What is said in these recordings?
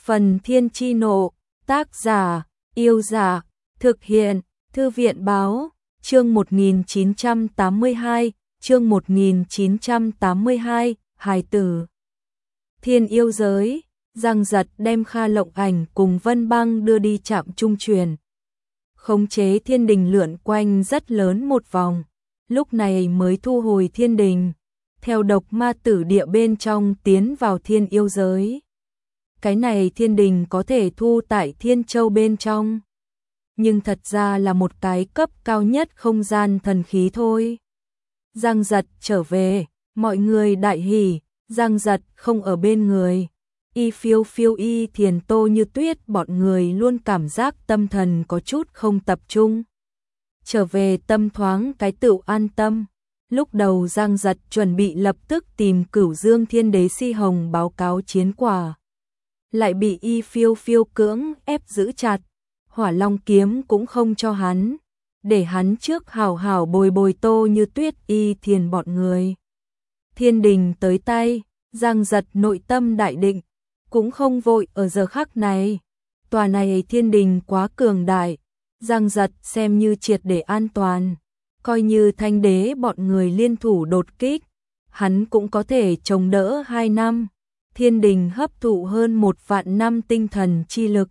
Phần Thiên Chi Nộ, tác giả, Yêu Giả, thực hiện, Thư viện Báo, chương 1982, chương 1982, hài tử. Thiên yêu giới, Giang Giật đem Kha Lộng Ảnh cùng Vân Băng đưa đi trạm trung truyền. Khống chế thiên đình lượn quanh rất lớn một vòng, lúc này mới thu hồi thiên đình, theo độc ma tử địa bên trong tiến vào thiên yêu giới. Cái này thiên đình có thể thu tại Thiên Châu bên trong, nhưng thật ra là một cái cấp cao nhất không gian thần khí thôi. Giang Giật trở về, mọi người đại hỉ. Giang Giật không ở bên người, Y Phiêu Phiêu Y Thiền Tô Như Tuyết bọn người luôn cảm giác tâm thần có chút không tập trung. Trở về tâm thoáng cái tựu an tâm. Lúc đầu Giang Giật chuẩn bị lập tức tìm Cửu Dương Thiên Đế Si Hồng báo cáo chiến quả, lại bị Y Phiêu Phiêu cưỡng ép giữ chặt, Hỏa Long kiếm cũng không cho hắn, để hắn trước hào hào bồi bồi Tô Như Tuyết Y Thiền bọn người. Thiên đình tới tay, Giang Giật nội tâm đại định, cũng không vội ở giờ khắc này. Tòa này thiên đình quá cường đại, Giang Giật xem như triệt để an toàn, coi như Thanh Đế bọn người liên thủ đột kích, hắn cũng có thể chống đỡ 2 năm. Thiên đình hấp thụ hơn 1.000 năm tinh thần chi lực.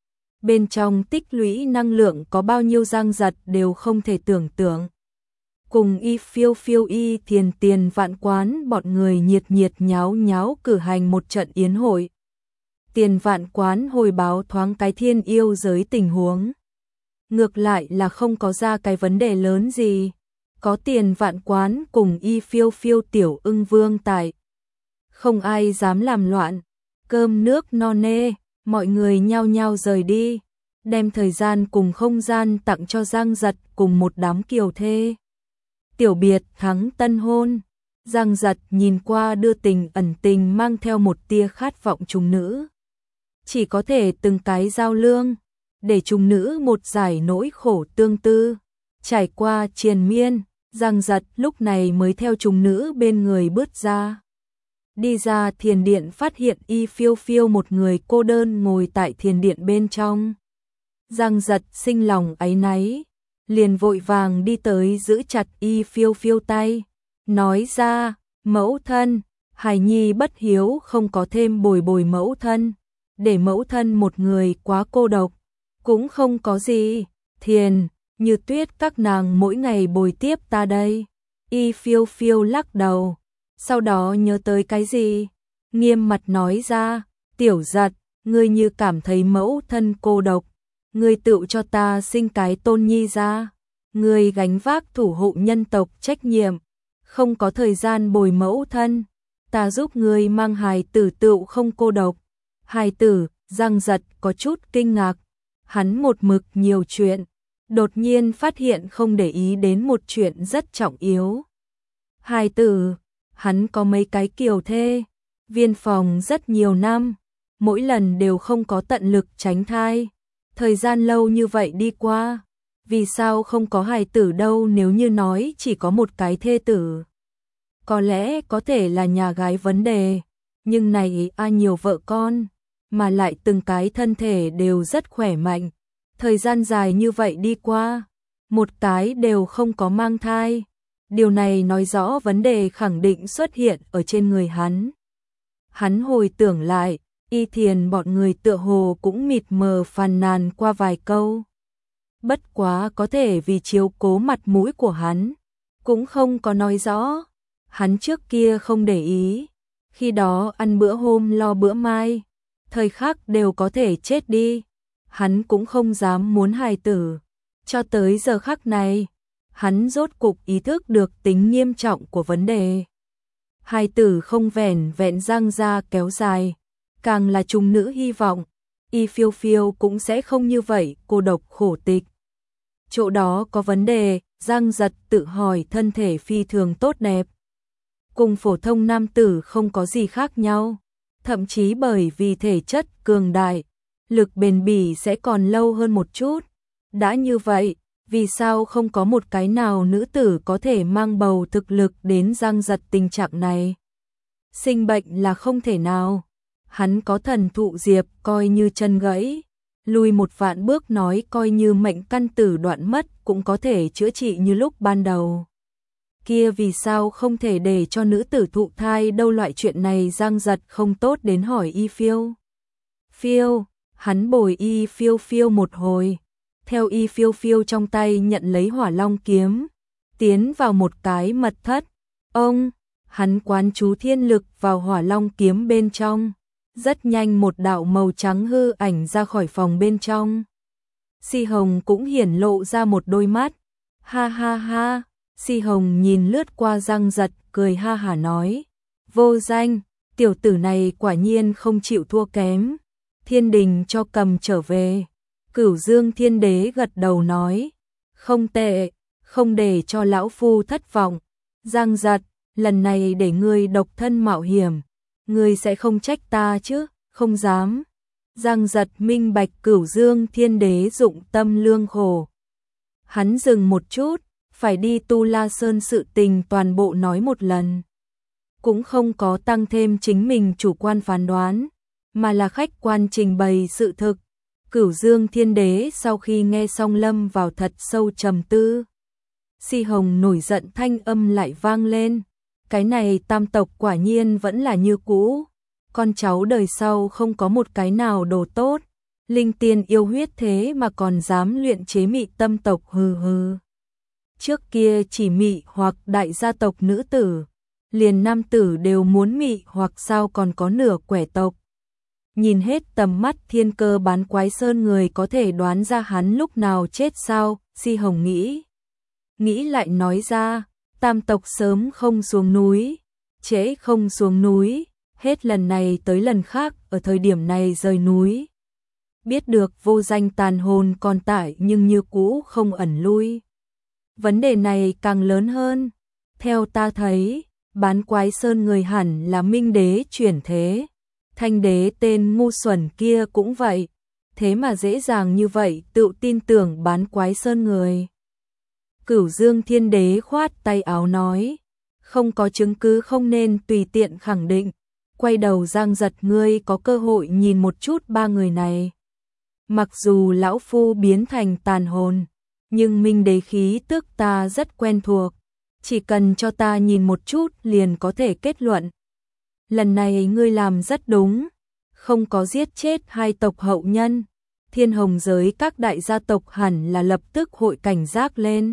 Bên trong tích lũy năng lượng có bao nhiêu Giang Giật đều không thể tưởng tượng. Cùng Y Phiêu Phiêu Y Thiền Tiền Vạn Quán bọn người nhiệt nháo nháo cử hành một trận yến hội. Tiền Vạn Quán hồi báo thoáng cái thiên yêu giới tình huống. Ngược lại là không có ra cái vấn đề lớn gì. Có Tiền Vạn Quán cùng Y Phiêu Phiêu Tiểu Ưng Vương tại. Không ai dám làm loạn. Cơm nước no nê, mọi người nhao nhao rời đi. Đem thời gian cùng không gian tặng cho Giang Giật cùng một đám kiều thê. Tiểu biệt thắng tân hôn. Giang Giật nhìn qua đưa tình ẩn tình mang theo một tia khát vọng trùng nữ. Chỉ có thể từng cái giao lương, để trùng nữ một giải nỗi khổ tương tư. Trải qua triền miên, Giang Giật lúc này mới theo trùng nữ bên người bước ra. Đi ra thiền điện phát hiện Y Phiêu Phiêu một người cô đơn ngồi tại thiền điện bên trong. Giang Giật sinh lòng áy náy, liền vội vàng đi tới giữ chặt Y Phiêu Phiêu tay, nói ra, mẫu thân, hài nhi bất hiếu không có thêm bồi bồi mẫu thân, để mẫu thân một người quá cô độc, cũng không có gì, Thiền, Như Tuyết các nàng mỗi ngày bồi tiếp ta đây. Y Phiêu Phiêu lắc đầu, sau đó nhớ tới cái gì, nghiêm mặt nói ra, Tiểu Giật, ngươi như cảm thấy mẫu thân cô độc, ngươi tự cho ta sinh cái tôn nhi ra, ngươi gánh vác thủ hộ nhân tộc trách nhiệm, không có thời gian bồi mẫu thân, ta giúp ngươi mang hài tử tựu không cô độc. Hài tử, Giang Giật có chút kinh ngạc, hắn một mực nhiều chuyện, đột nhiên phát hiện không để ý đến một chuyện rất trọng yếu. Hài tử, hắn có mấy cái kiều thê, viên phòng rất nhiều năm, mỗi lần đều không có tận lực tránh thai. Thời gian lâu như vậy đi qua, vì sao không có hài tử đâu? Nếu như nói chỉ có một cái thê tử, có lẽ có thể là nhà gái vấn đề, nhưng này ai nhiều vợ con, mà lại từng cái thân thể đều rất khỏe mạnh. Thời gian dài như vậy đi qua, một cái đều không có mang thai. Điều này nói rõ vấn đề khẳng định xuất hiện ở trên người hắn. Hắn hồi tưởng lại, Y Thiền bọn người tựa hồ cũng mịt mờ phàn nàn qua vài câu. Bất quá có thể vì chiếu cố mặt mũi của hắn, cũng không có nói rõ. Hắn trước kia không để ý, khi đó ăn bữa hôm lo bữa mai, thời khắc đều có thể chết đi. Hắn cũng không dám muốn hài tử. Cho tới giờ khắc này, hắn rốt cục ý thức được tính nghiêm trọng của vấn đề. Hài tử không vẻn vẹn răng ra kéo dài, càng là trùng nữ hy vọng, Y Phiêu Phiêu cũng sẽ không như vậy cô độc khổ tịch. Chỗ đó có vấn đề, Giang Giật tự hỏi thân thể phi thường tốt đẹp. Cùng phổ thông nam tử không có gì khác nhau, thậm chí bởi vì thể chất cường đại, lực bền bỉ sẽ còn lâu hơn một chút. Đã như vậy, vì sao không có một cái nào nữ tử có thể mang bầu thực lực đến Giang Giật tình trạng này? Sinh bệnh là không thể nào. Hắn có thần thụ diệp coi như chân gãy, lùi 1 vạn bước nói coi như mệnh căn tử đoạn mất cũng có thể chữa trị như lúc ban đầu. Kia vì sao không thể để cho nữ tử thụ thai đâu, loại chuyện này Giang Giật không tốt đến hỏi Y Phiêu. Phiêu, hắn bồi Y Phiêu Phiêu một hồi, theo Y Phiêu Phiêu trong tay nhận lấy Hỏa Long kiếm, tiến vào một cái mật thất. Ông, hắn quán chú thiên lực vào Hỏa Long kiếm bên trong, rất nhanh một đạo màu trắng hư ảnh ra khỏi phòng bên trong. Si Hồng cũng hiển lộ ra một đôi mắt. Ha ha ha, Si Hồng nhìn lướt qua Giang Giật, cười ha hả nói, vô danh, tiểu tử này quả nhiên không chịu thua kém. Thiên đình cho cầm trở về. Cửu Dương Thiên Đế gật đầu nói, không tệ, không để cho lão phu thất vọng. Giang Giật, lần này để ngươi độc thân mạo hiểm, ngươi sẽ không trách ta chứ? Không dám. Giang Giật minh bạch Cửu Dương Thiên Đế dụng tâm lương khổ. Hắn dừng một chút, phải đi Tu La Sơn sự tình toàn bộ nói một lần. Cũng không có tăng thêm chính mình chủ quan phán đoán, mà là khách quan trình bày sự thực. Cửu Dương Thiên Đế sau khi nghe xong lâm vào thật sâu trầm tư. Si Hồng nổi giận thanh âm lại vang lên. Cái này tam tộc quả nhiên vẫn là như cũ. Con cháu đời sau không có một cái nào đồ tốt. Linh tiên yêu huyết thế mà còn dám luyện chế mị tâm tộc, hừ hừ. Trước kia chỉ mị hoặc đại gia tộc nữ tử, liền nam tử đều muốn mị hoặc sao còn có nửa quẻ tộc. Nhìn hết tầm mắt Thiên Cơ Bán Quái Sơn người có thể đoán ra hắn lúc nào chết sao? Si Hồng nghĩ. Nghĩ lại nói ra, tam tộc sớm không xuống núi, trễ không xuống núi, hết lần này tới lần khác ở thời điểm này rời núi. Biết được vô danh tàn hồn còn tại nhưng như cũ không ẩn lui. Vấn đề này càng lớn hơn. Theo ta thấy, Bán Quái Sơn người hẳn là Minh Đế chuyển thế. Thanh Đế tên ngu xuẩn kia cũng vậy. Thế mà dễ dàng như vậy tự tin tưởng Bán Quái Sơn người. Cửu Dương Thiên Đế khoát tay áo nói, không có chứng cứ không nên tùy tiện khẳng định. Quay đầu Giang Giật, ngươi có cơ hội nhìn một chút 3 người này. Mặc dù lão phu biến thành tàn hồn, nhưng Minh Đế khí tức ta rất quen thuộc. Chỉ cần cho ta nhìn một chút liền có thể kết luận. Lần này ngươi làm rất đúng, không có giết chết 2 tộc hậu nhân. Thiên Hồng giới các đại gia tộc hẳn là lập tức hội cảnh giác lên.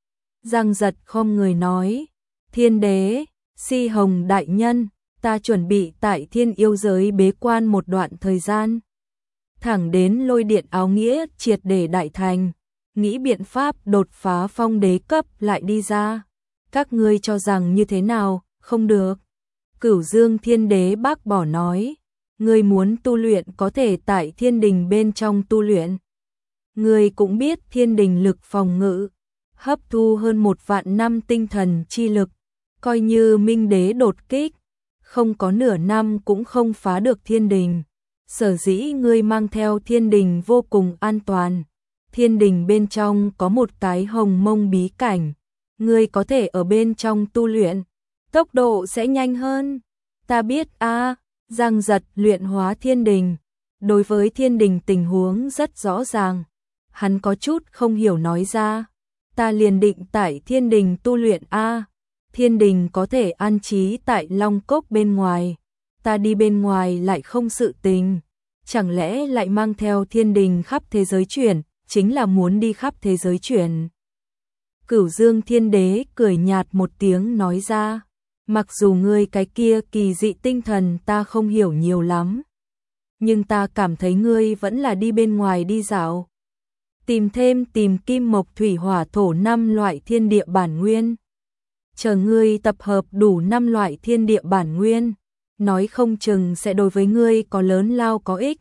Giang Giật khom người nói, Thiên Đế, Si Hồng đại nhân, ta chuẩn bị tại Thiên Yêu giới bế quan một đoạn thời gian. Thẳng đến Lôi Điện áo nghĩa triệt để đại thành, nghĩ biện pháp đột phá phong đế cấp lại đi ra. Các ngươi cho rằng như thế nào? Không được. Cửu Dương Thiên Đế bác bỏ nói, ngươi muốn tu luyện có thể tại thiên đình bên trong tu luyện. Ngươi cũng biết thiên đình lực phòng ngự, hấp thu hơn 1 vạn năm tinh thần chi lực, coi như Minh Đế đột kích, không có nửa năm cũng không phá được thiên đình. Sở dĩ ngươi mang theo thiên đình vô cùng an toàn. Thiên đình bên trong có một cái hồng mông bí cảnh, ngươi có thể ở bên trong tu luyện, tốc độ sẽ nhanh hơn. Ta biết a. Giang Giật luyện hóa thiên đình, đối với thiên đình tình huống rất rõ ràng. Hắn có chút không hiểu nói ra, ta liền định tại thiên đình tu luyện a. Thiên đình có thể an trí tại Long Cốc bên ngoài, ta đi bên ngoài lại không sự tình. Chẳng lẽ lại mang theo thiên đình khắp thế giới chuyển, chính là muốn đi khắp thế giới chuyển. Cửu Dương Thiên Đế cười nhạt một tiếng nói ra, mặc dù ngươi cái kia kỳ dị tinh thần ta không hiểu nhiều lắm, nhưng ta cảm thấy ngươi vẫn là đi bên ngoài đi dạo. Tìm kim mộc thủy hỏa thổ 5 loại thiên địa bản nguyên. Chờ ngươi tập hợp đủ 5 loại thiên địa bản nguyên, nói không chừng sẽ đối với ngươi có lớn lao có ích.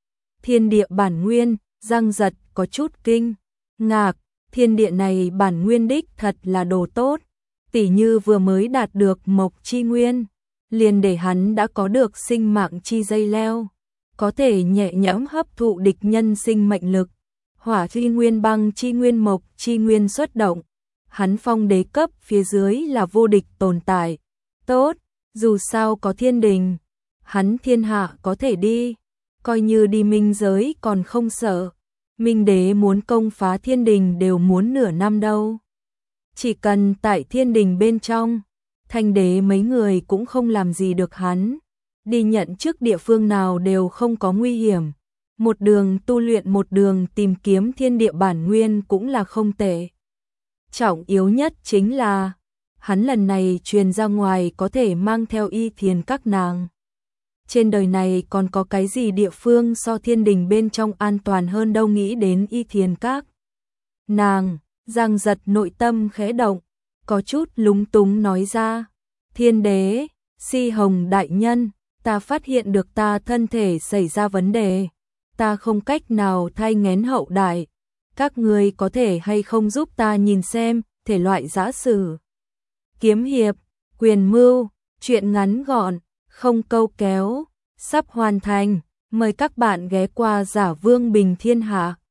Thiên địa bản nguyên, Giang Giật có chút kinh ngạc, thiên địa này bản nguyên đích thật là đồ tốt. Tỉ như vừa mới đạt được mộc chi nguyên, liền để hắn đã có được sinh mạng chi dây leo, có thể nhẹ nhõm hấp thụ địch nhân sinh mệnh lực. Hỏa chi nguyên, băng chi nguyên, mộc chi nguyên xuất động, hắn phong đế cấp phía dưới là vô địch tồn tại. Tốt, dù sao có thiên đình, hắn thiên hạ có thể đi, coi như đi minh giới còn không sợ. Minh đế muốn công phá thiên đình đều muốn nửa năm đâu. Chỉ cần tại thiên đình bên trong, thanh đế mấy người cũng không làm gì được hắn. Đi nhận chức địa phương nào đều không có nguy hiểm. Một đường tu luyện, một đường tìm kiếm thiên địa bản nguyên cũng là không tệ. Trọng yếu nhất chính là hắn lần này truyền ra ngoài có thể mang theo Y Thiền các nàng. Trên đời này còn có cái gì địa phương so thiên đình bên trong an toàn hơn đâu, nghĩ đến Y Thiền các nàng, Giang Giật nội tâm khẽ động, có chút lúng túng nói ra: Thiên đế, Si Hồng đại nhân, ta phát hiện được ta thân thể xảy ra vấn đề, ta không cách nào thai nghén hậu đại, các ngươi có thể hay không giúp ta nhìn xem, thể loại giã sử, kiếm hiệp, quyền mưu, truyện ngắn gọn, không câu kéo, sắp hoàn thành, mời các bạn ghé qua Giả Vương Bình Thiên Hạ.